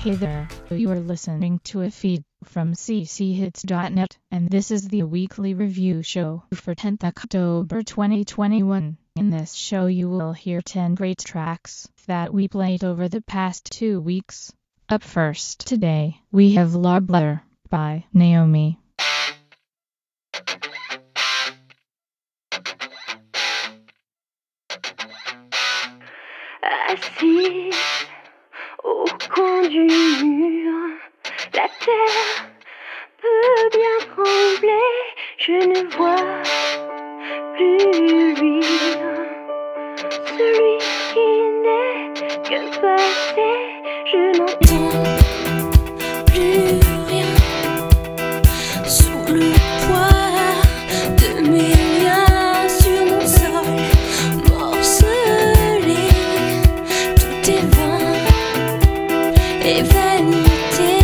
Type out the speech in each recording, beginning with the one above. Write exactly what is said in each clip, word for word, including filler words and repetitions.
Hey there, you are listening to a feed from c c hits dot net, and this is the weekly review show for tenth October twenty twenty-one. In this show you will hear ten great tracks that we played over the past two weeks. Up first today, we have Lobler by Naomi. Assis au coin du mur, la terre peut bien trembler, je ne vois plus luire. Celui qui n'est que passé, je n'entends plus rien sous le poids de mes liens sur mon sol morcelé. Tout est vain et vanité,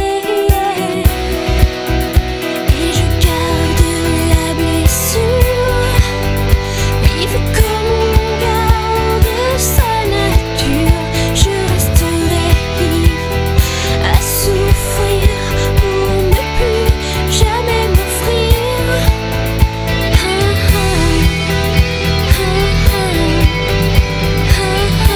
et je garde la blessure, vive comme on garde sa nature. Je resterai ivre à souffrir pour ne plus jamais m'offrir. Ah, ah, ah, ah, ah,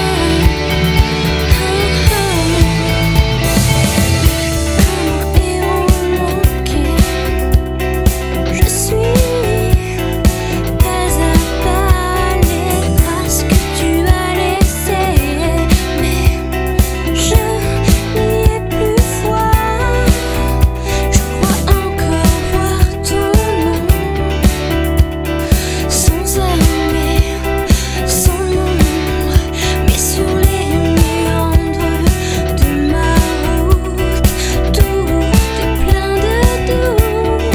Comme un héros manqué, je suis pas à pas les traces que tu as laissées, mais je n'y ai plus foi. Je crois encore voir ton nom sans armée, sans mon ombre, mais sur les méandres de ma route. Tout est plein de doutes.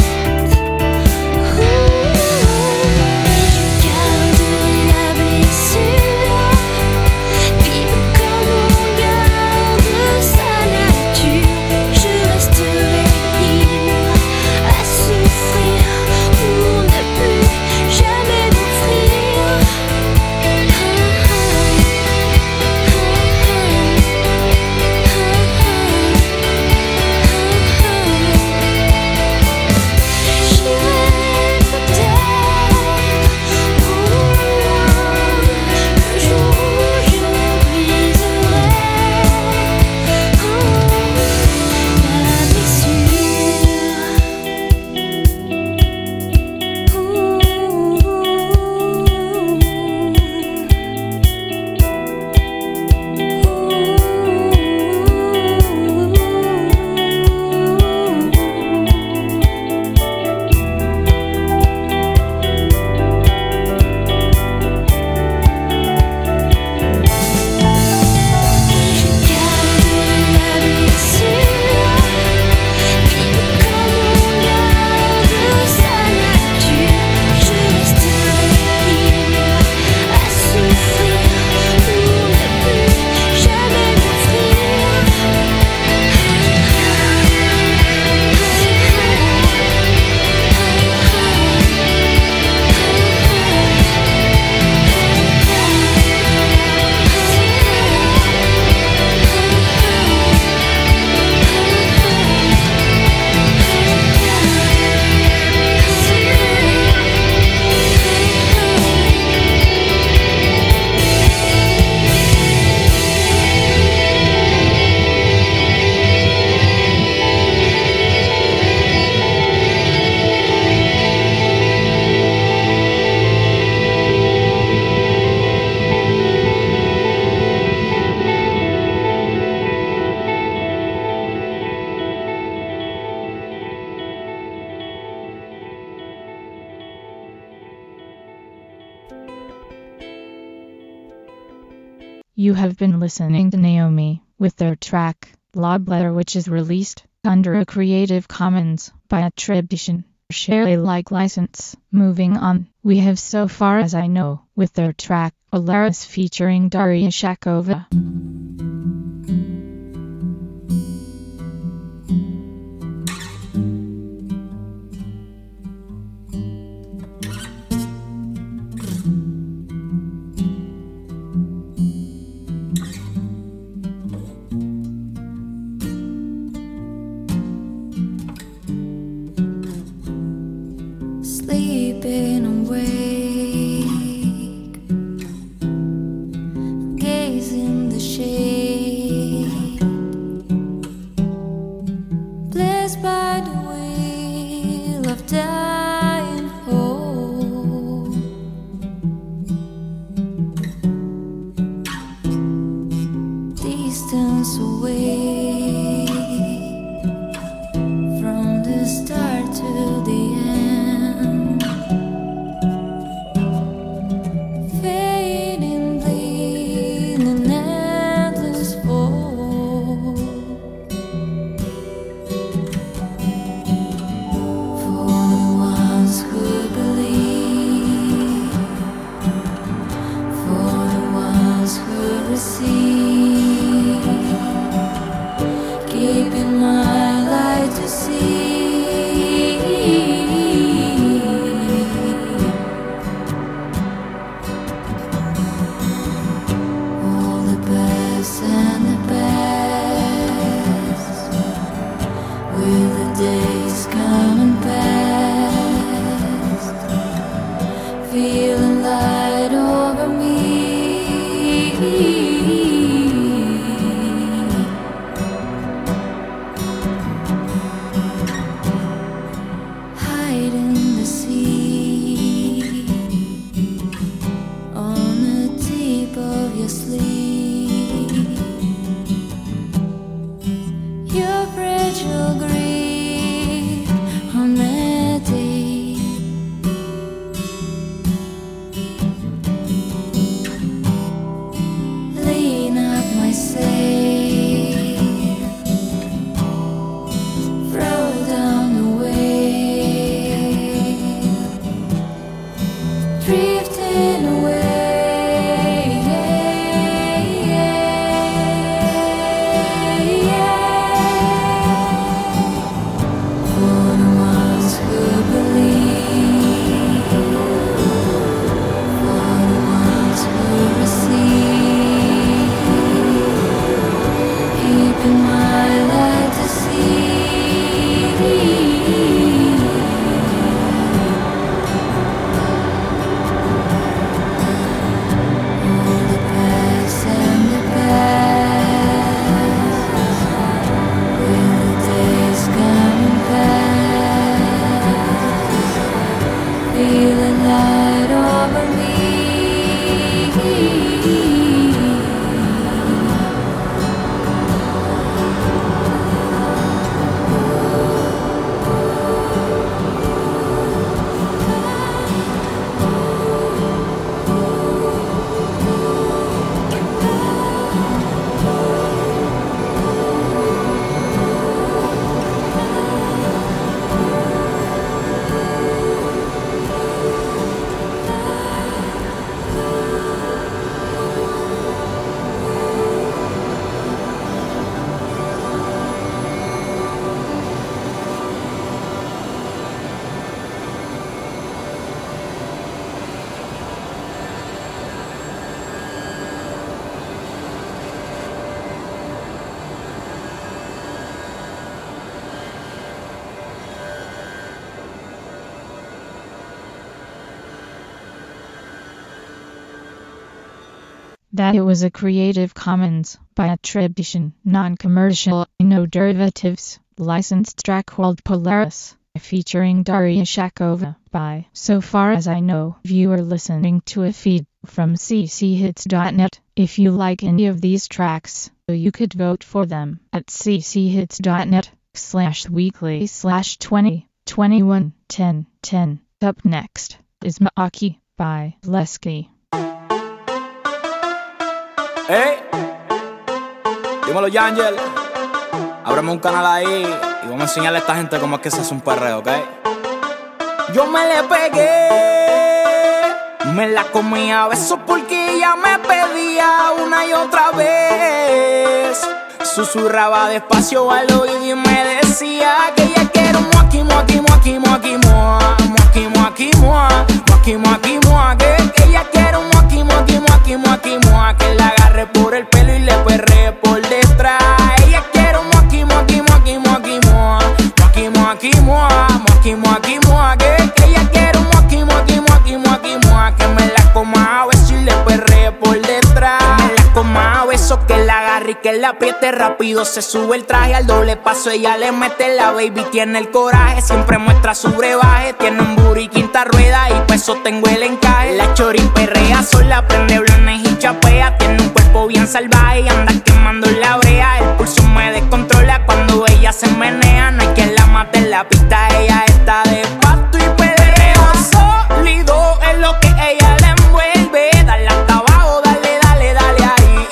Je garde la blessure, vive comme on garde sa nature. Je resterai libre à souffrir pour ne plus jamais m'offrir. J'irai peut-être au loin le jour où je briserai la You have been listening to Naomi with their track Love Letter, which is released under a Creative Commons by attribution, share Alike license. Moving on, we have So Far As I Know with their track Alaris featuring Daria Shakova. That it was a Creative Commons by attribution, non-commercial, no derivatives, licensed track called Polaris, featuring Daria Shakova by So Far As I Know. You are listening to a feed from c c hits dot net. If you like any of these tracks, you could vote for them at c c hits dot net slash weekly slash twenty twenty-one ten ten. Up next is Maaki by Lesky. Hey, dímelo Yangel, ábreme un canal ahí y vamos a enseñarle a esta gente cómo es que se hace un perreo, ¿ok? Yo me le pegué, me la comía a besos porque ella me pedía una y otra vez. Susurraba despacio al oído y me decía que ella quiere un muaki, muaki, muaki, muaki, mua, muaki, muaki, mua, muaki, muaki, mua, que ella quiere un muaki, muaki, muaki, muaki, mua, que la agarre por el pelo y le perree por detrás. Ella quiere un muaki, muaki, muaki, muaki, mua, muaki, muaki, mua, muaki, muaki, mua, que ella quiere un muaki, muaki, muaki, muaki, mua, que me la coma a besos y le perree por detrás. Que me la coma a besos, que la agarre y que la apriete rápido, se sube el traje al doble paso, ella le mete la baby, tiene el coraje, siempre muestra su brebaje, tiene un booty quinta rueda y pa' eso tengo el encaje. La chori perrea sola, prende blones y chapea, tiene un cuerpo bien salvaje y anda quemando la brea. El pulso me descontrola cuando ella se menea, no hay quien la mate en la pista, ella está de pasto y perreo sólido es lo que ella le envuelve. Dale hasta abajo, dale, dale, dale ahí,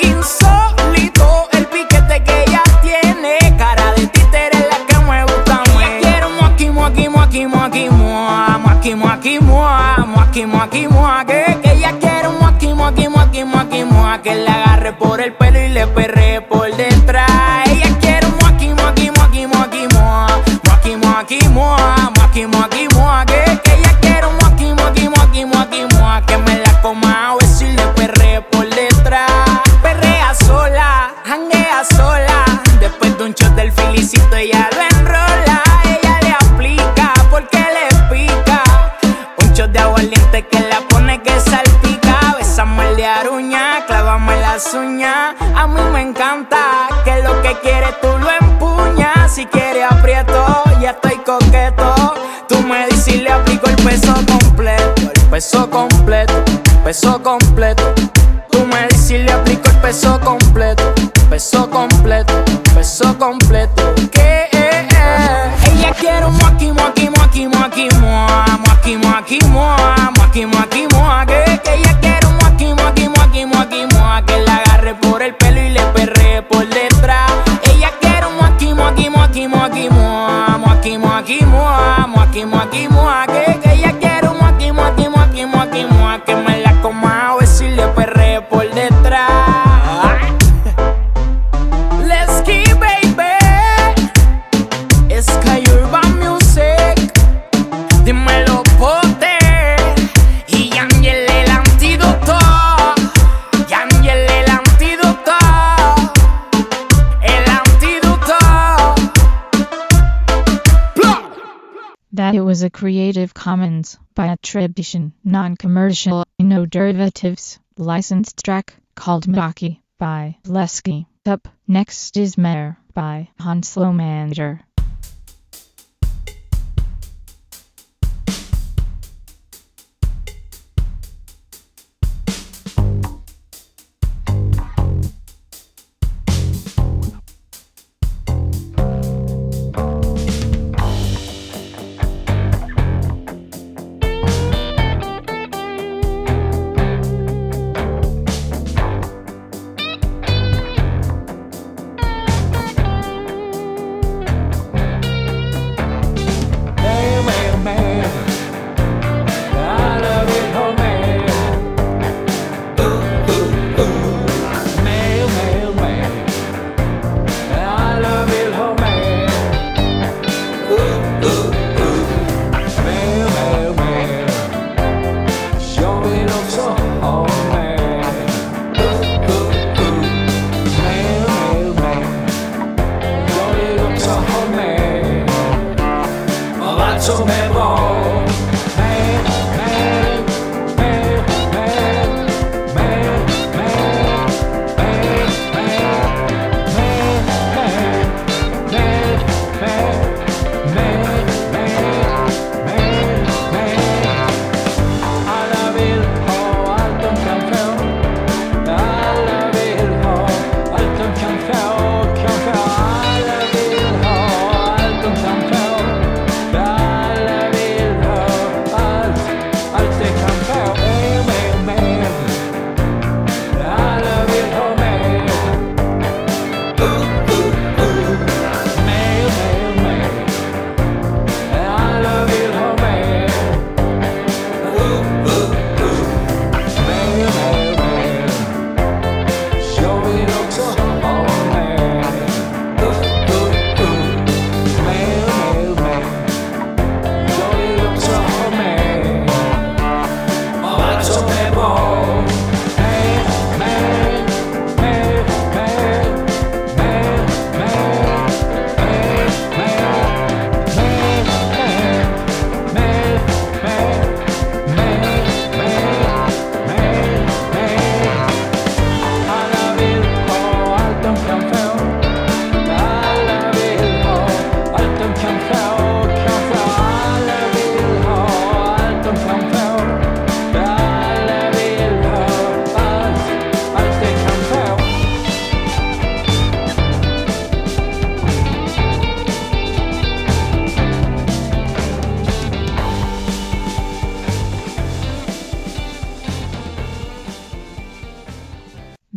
insólito el piquete que ella tiene, cara de títere es la que me gusta a mí. Ella quiere un muaki, muaki, muaki, muaki, mua, muaki, muaki, mua, muaki, muaki, mua, que, que ella quiere un muaki, muaki, muaki, muaki, mua, que la agarre por el pelo y le perree por detrás. Ella quiere un muaki, muaki, muaki, muaki, mua, muaki, muaki, mua, muaki, muaki, mua, que, que ella quiere un muaki, muaki, muaki, muaki, mua, que me la coma a besos y le perree por detrás. Perrea sola, janguea sola, después de un shot del filicito ella lo enrola. Ella le aplica porque le pica, un shot de aguardiente que la pone que salpica. Bésame el de aruña, clávame las uñas, a mí me encanta que lo que quieres tú lo empuñas. Si quieres aprieto, ya estoy coqueto, tú me dices y le aplico el peso completo, el peso completo, peso completo. Tú me dices y le aplico el peso completo, peso completo, peso completo. Que eh, eh. Ella quiere un muaki, muaki, muaki, muaki, mua, muaki, muaki, mua, muaki, muaki, mua, que, que ella quiere un muaki, muaki, muaki, muaki, mua, que la agarre por el pelo y le perree por detrás. Ella quiere un muaki, muaki, muaki, muaki, mua, muaki, muaki, mua, muaki, muaki, mua, que, que ella quiere un muaki, muaki, muaki, muaki, mua, que me la coma a besos y le perree por detrás. Let's keep baby, Sky Urban Music, dímelo pote, y Yangel el antídoto, Yangel el antídoto, el antídoto. That it was a Creative Commons by attribution, non-commercial, no derivatives, licensed track called Maaki by Lesky. Up next is Mare by Hanslow Manager.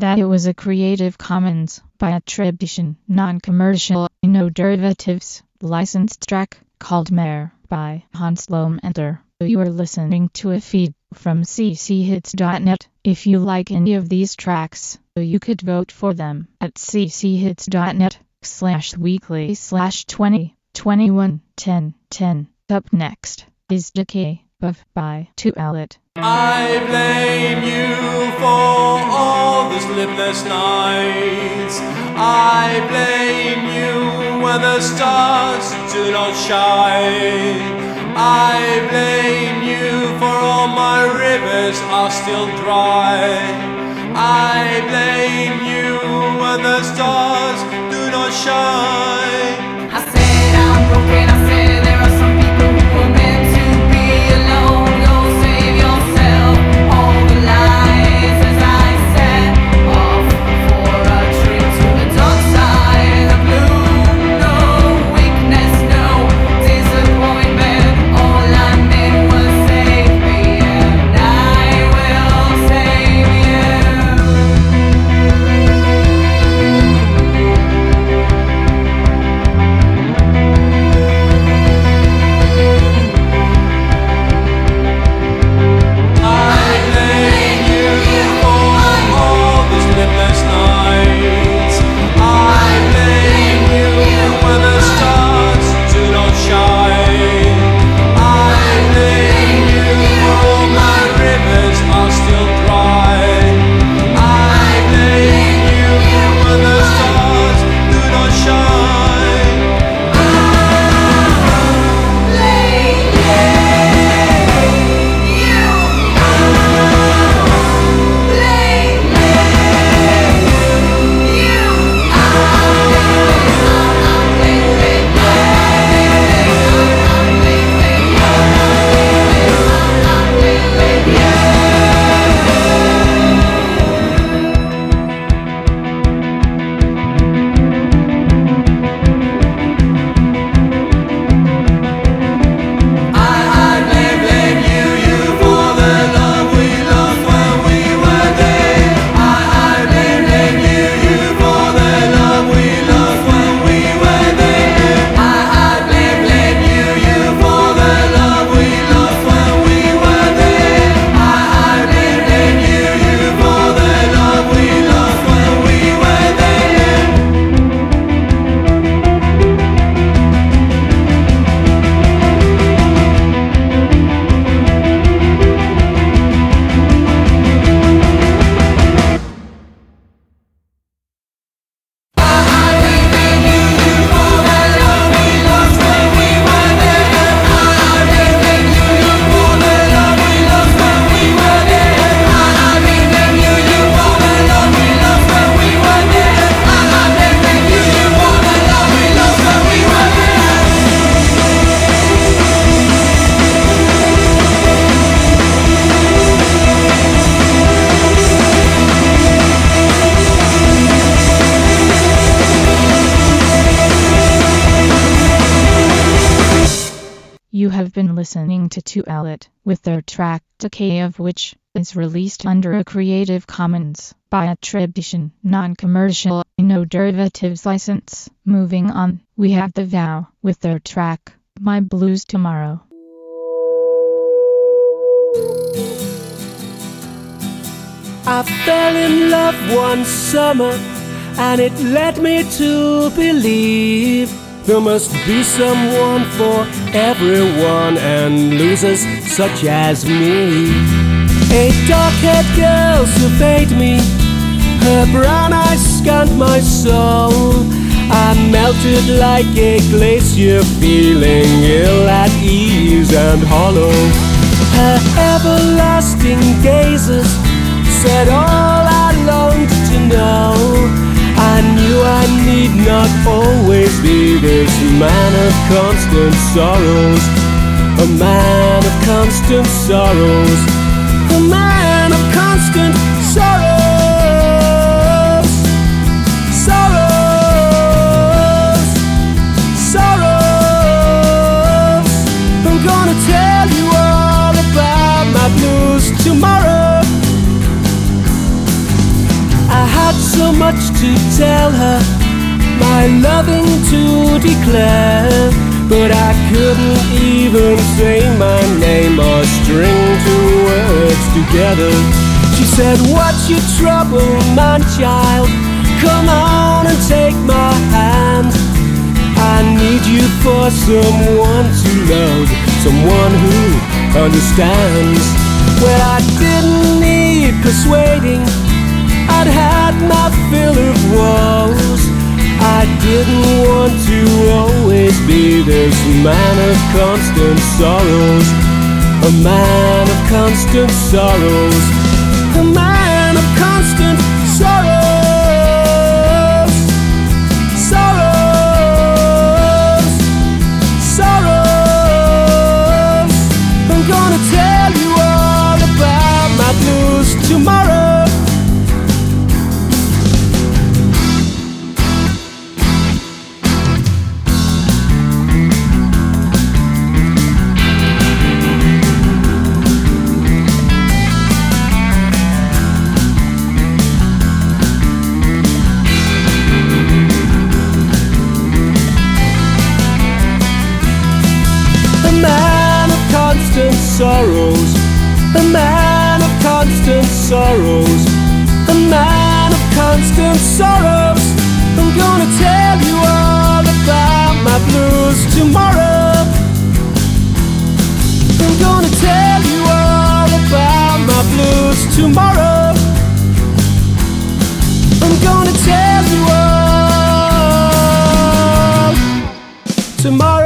that it was a Creative Commons by attribution, non-commercial, no derivatives, licensed track called Mare by Hans Lomender. You are listening to a feed from c c hits dot net. If you like any of these tracks, you could vote for them at c c hits dot net slash weekly slash twenty twenty-one ten ten. Up next is Decay of by two Allet. I blame you for all the sleepless nights. I blame you when the stars do not shine. I blame you for all my rivers are still dry. I blame you when the stars do not shine. I said I'm broken, I said there are some people who are meant to be alone. Go save yourself, all the lies as I set off for a trip to the dark side of blue. No weakness, no disappointment. All I did was save me, and I will save you. You have been listening to two Allet with their track Decay, of which is released under a Creative Commons by attribution, non-commercial, no derivatives license. Moving on, we have The Vow with their track My Blues Tomorrow. I fell in love one summer, and it led me to believe there must be someone for everyone, and losers such as me. A dark-haired girl surveyed me, her brown eyes scanned my soul. I melted like a glacier, feeling ill at ease and hollow. Her everlasting gazes said all I longed to know. I knew I need not always be this man of constant sorrows. A man of constant sorrows. A man of constant sorrows. Sorrows. Sorrows. I'm gonna tell you all about my blues tomorrow. I much to tell her, my loving to declare, but I couldn't even say my name or string two words together. She said, what's your trouble, my child? Come on and take my hand. I need you for someone to love, someone who understands. Well, I didn't need persuading, I'd had my fill of woes. I didn't want to always be this man of constant sorrows, a man of constant sorrows, a man of constant sorrows, sorrows, sorrows. I'm gonna tell you all about my blues tomorrow. Sorrows, a man of constant sorrows, a man of constant sorrows. I'm gonna tell you all about my blues tomorrow. I'm gonna tell you all about my blues tomorrow. I'm gonna tell you all tomorrow.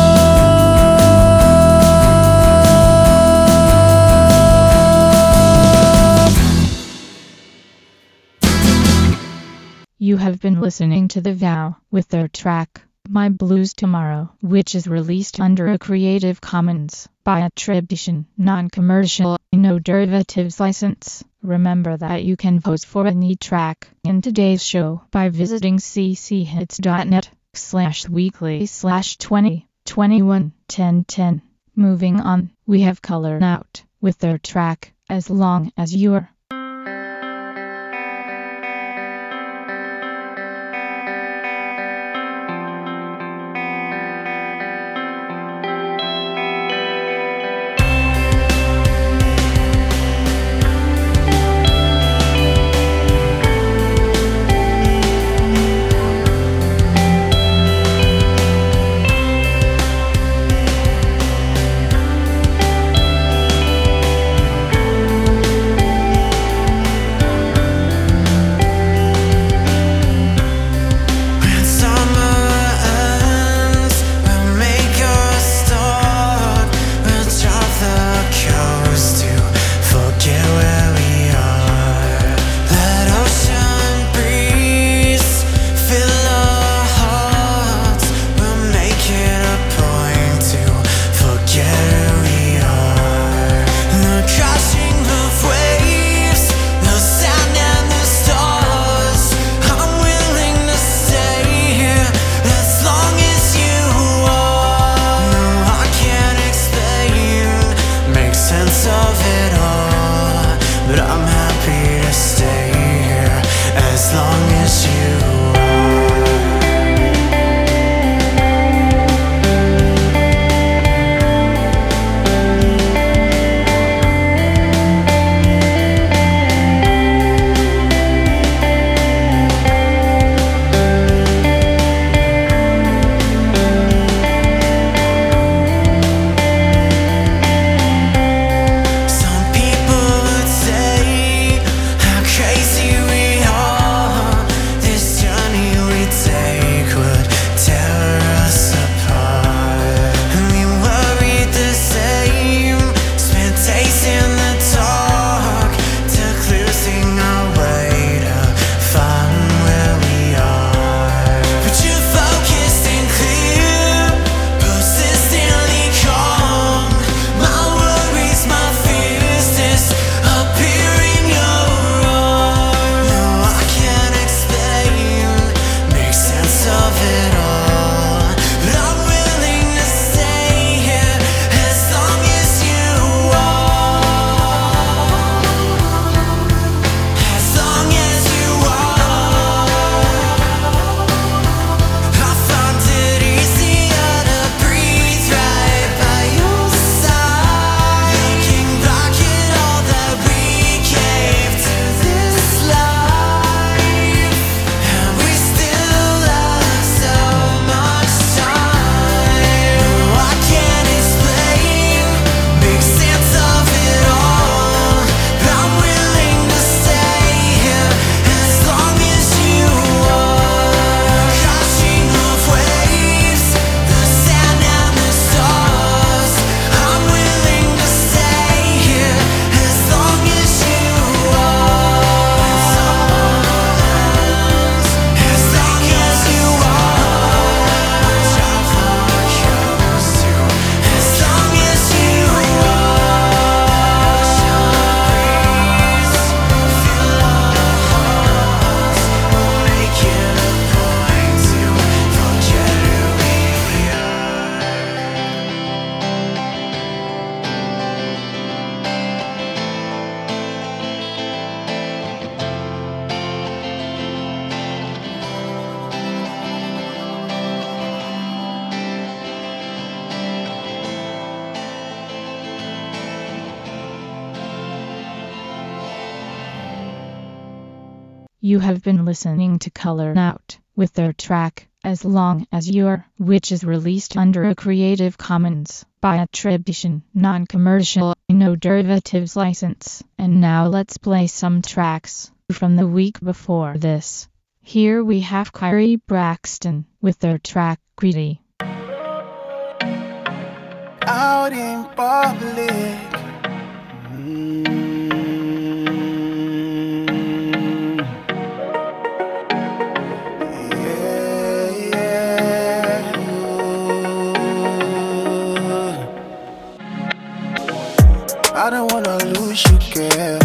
You have been listening to The Vow with their track, My Blues Tomorrow, which is released under a Creative Commons by attribution, non-commercial, no derivatives license. Remember that you can vote for any track in today's show by visiting cchits.net slash weekly slash 20 21 10 10. Moving on, we have Color Out with their track, As Long As You're. You have been listening to Color Out with their track As Long As You're, which is released under a Creative Commons by attribution, non-commercial, no derivatives license. And now let's play some tracks from the week before this. Here we have Kyrie Braxton with their track Greedy. Out in public, I don't wanna lose you, girl.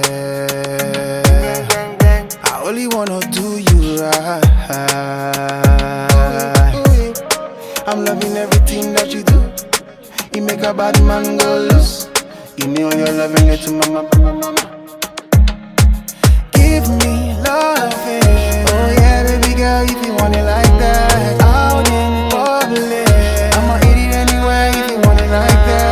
I only wanna do you right. I'm loving everything that you do. You make a bad man go loose. Give me all your loving it to mama, mama, mama. Give me loving. Oh yeah, baby girl, if you want it like that. Out in public, I'ma eat it anywhere if you want it like that.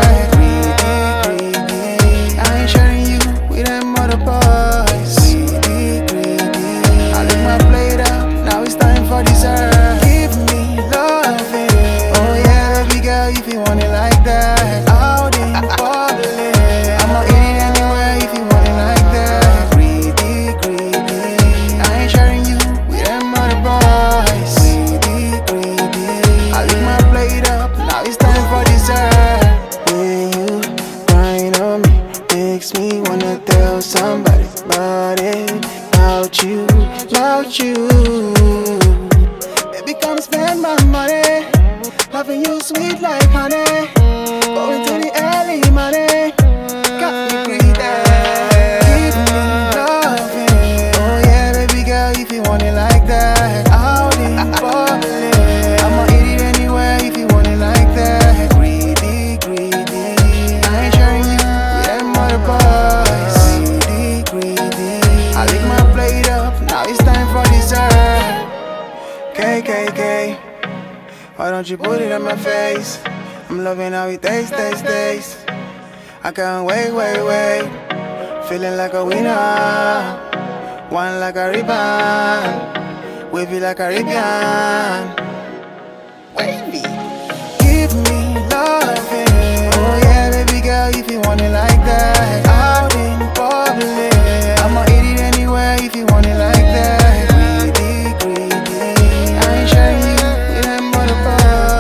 You put it on my face. I'm loving how we taste, taste, taste. I can't wait, wait, wait. Feeling like a winner. One like a ribbon. Wavy like a Caribbean. Wavy. Give me loving. Oh yeah, baby girl, if you want it like that. Out in public, I'ma eat it anywhere if you want it like that. Greedy, greedy. I ain't sharing you with them other boys.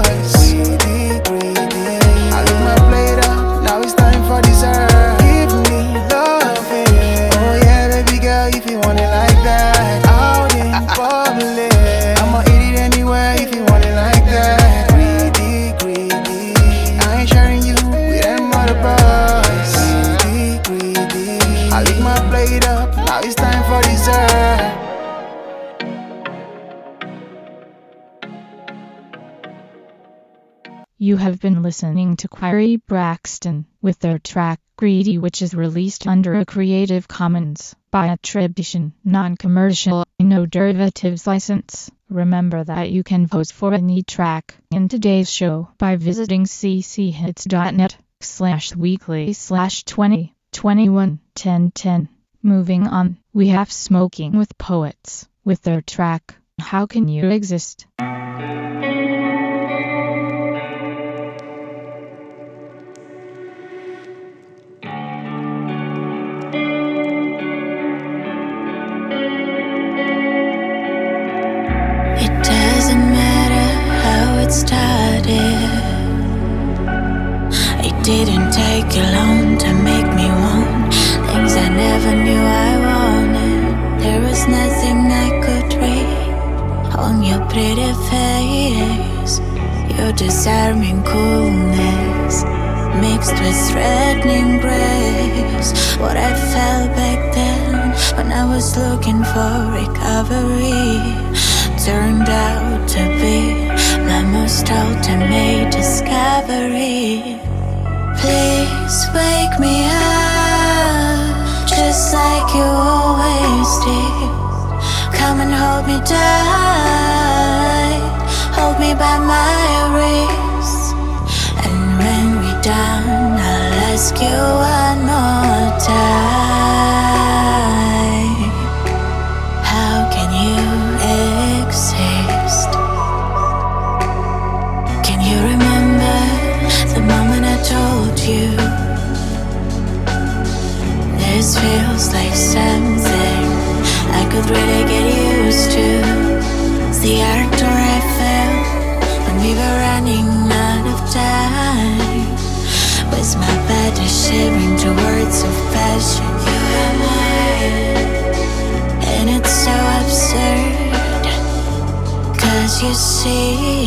You have been listening to Kyrie Braxton with their track Greedy, which is released under a Creative Commons by attribution, non-commercial, no derivatives license. Remember that you can vote for any track in today's show by visiting cchits.net slash weekly slash 20 21 10 10. Moving on, we have Smoking with Poets with their track How Can You Exist? Started. It didn't take you long to make me want things I never knew I wanted. There was nothing I could read on your pretty face. Your disarming coolness mixed with threatening grace. What I felt back then when I was looking for recovery turned out to be my most ultimate discovery. Please wake me up, just like you always did. Come and hold me tight, hold me by my wrist. And when we're done, I'll ask you one more time. you see.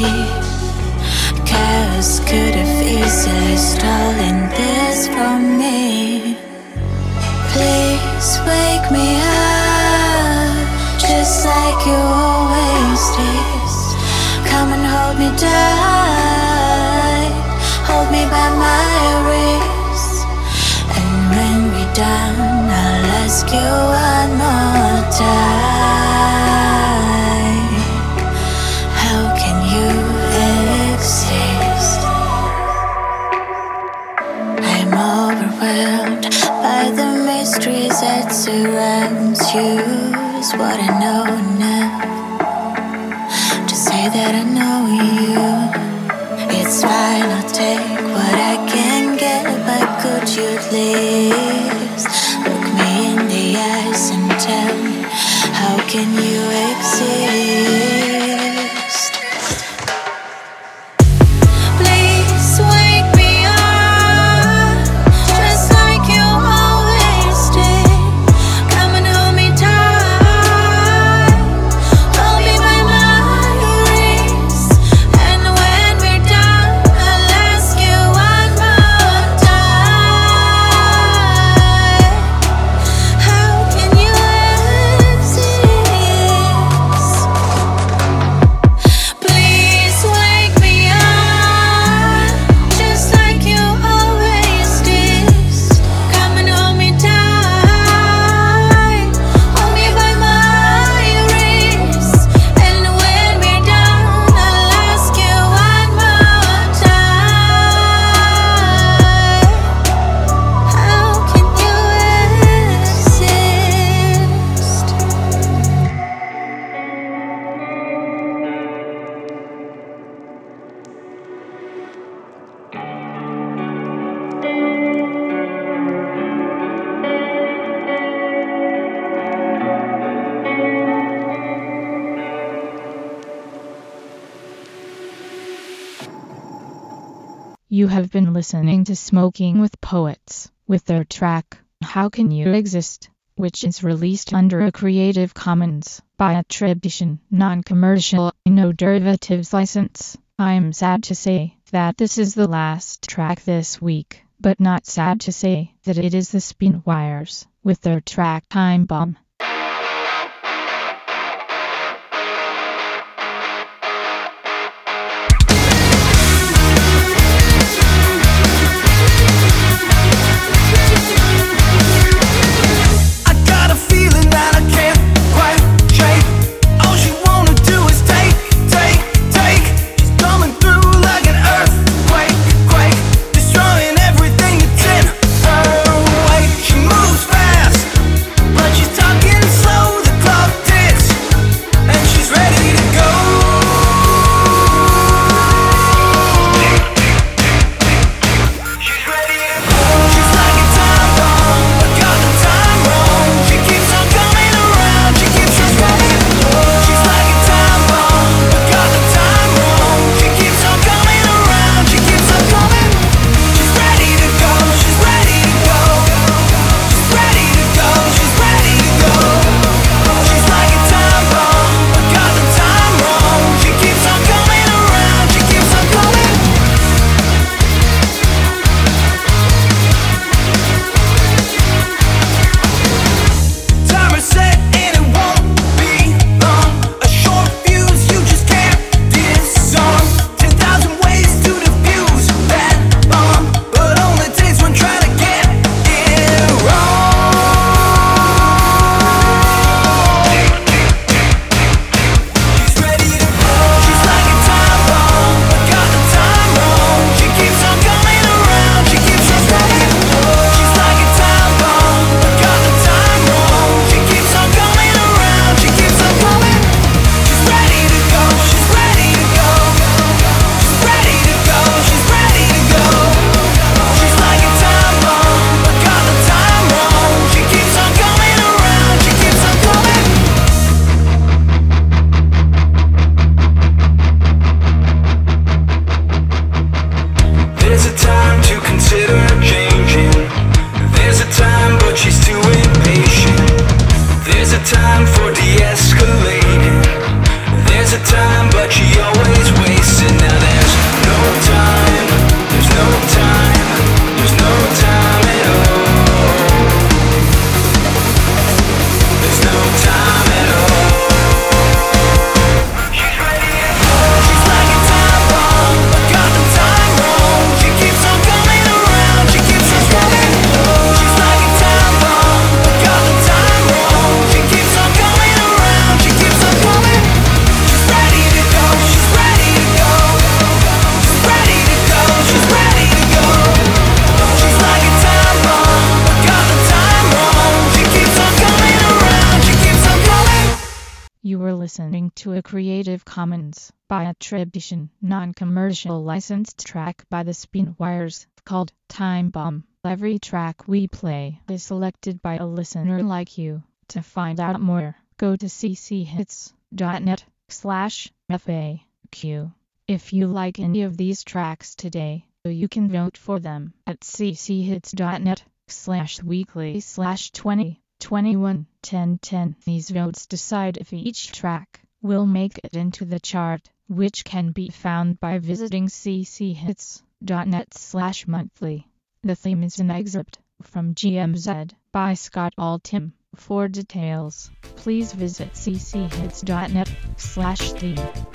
Chaos could have easily stolen this from me. Please wake me up, just like you always did. Come and hold me tight, hold me by my wrist. And when we're done, I'll ask you one more time. How can you exist? I'm overwhelmed by the mysteries that surrounds you. Is what I know now. To say that I know you, it's fine, I'll take what I can get. But could you please look me in the eyes and tell me, how can you exist? Please wake me up, just like you always did. Come and hold me tight, hold me by my wrist. And when we're done, I'll ask you one more time. How can you exist? Please wake me up, just like you always did. Come and hold me tight, hold me by my wrist. And when we're done, I'll ask you one more time. How can you exist? You have been listening to Smoking with Poets, with their track, How Can You Exist, which is released under a Creative Commons by attribution, non-commercial, no derivatives license. I'm sad to say that this is the last track this week, but not sad to say that it is the Spinwires, with their track Time Bomb. I got a feeling that I can't quite shake. All she wanna do is take, take, take. She's coming through like an earthquake, quake, destroying everything that's in her way. She moves fast, but she's talking slow. The clock ticks, and she's ready to go. She's ready to go. She's like a time bomb, but got the time wrong. She keeps on coming around. She keeps on ready to go. She's like a time bomb, but got the time wrong. She keeps on coming around. She keeps on coming. She's ready to go. She's ready to go. She's ready to go. She's ready to go. She's like a time bomb, but got the time wrong. She keeps on coming around. She keeps on coming. Time is set and it won't be long. A short fuse you just can't disarm. Ten thousand ways to defuse that bomb, but only takes one try to get it wrong. She's ready to go. She's like a time bomb, but got the time wrong. She keeps on coming around. She keeps on ready to go. She's like a time bomb, but got the time wrong. She keeps on coming around. She keeps on coming. She's ready to go. She's ready to go. She's ready to go. She's ready to go. She's like a time bomb, but got the time wrong. She keeps on coming around. She keeps on coming. There's a time to consider changing. There's a time, but she's too impatient. There's a time for de-escalating. There's a time, but but she always wastes it. Now there's no time, there's no time, there's no time at all. There's no time at all. She's ready to go. She's like a time bomb, but got the time wrong. She keeps on coming around, she keeps on coming. She's like a time bomb, but got the time wrong. She keeps on coming around, she keeps on coming. She's ready to go, she's ready to go. She's ready to go, she's ready to go. She's like a time bomb, but got the time wrong. She keeps on coming around, she keeps on coming. You were listening to a Creative Commons by attribution, non-commercial licensed track by the Spinwires called Time Bomb. Every track we play is selected by a listener like you. To find out more, go to cchits.net slash FAQ. If you like any of these tracks today, you can vote for them at cchits.net slash weekly slash 20 21 10 10. These votes decide if each track will make it into the chart, which can be found by visiting cchits.net slash monthly. The theme is an excerpt from G M Z by Scott Altham. For details, please visit cchits.net slash theme.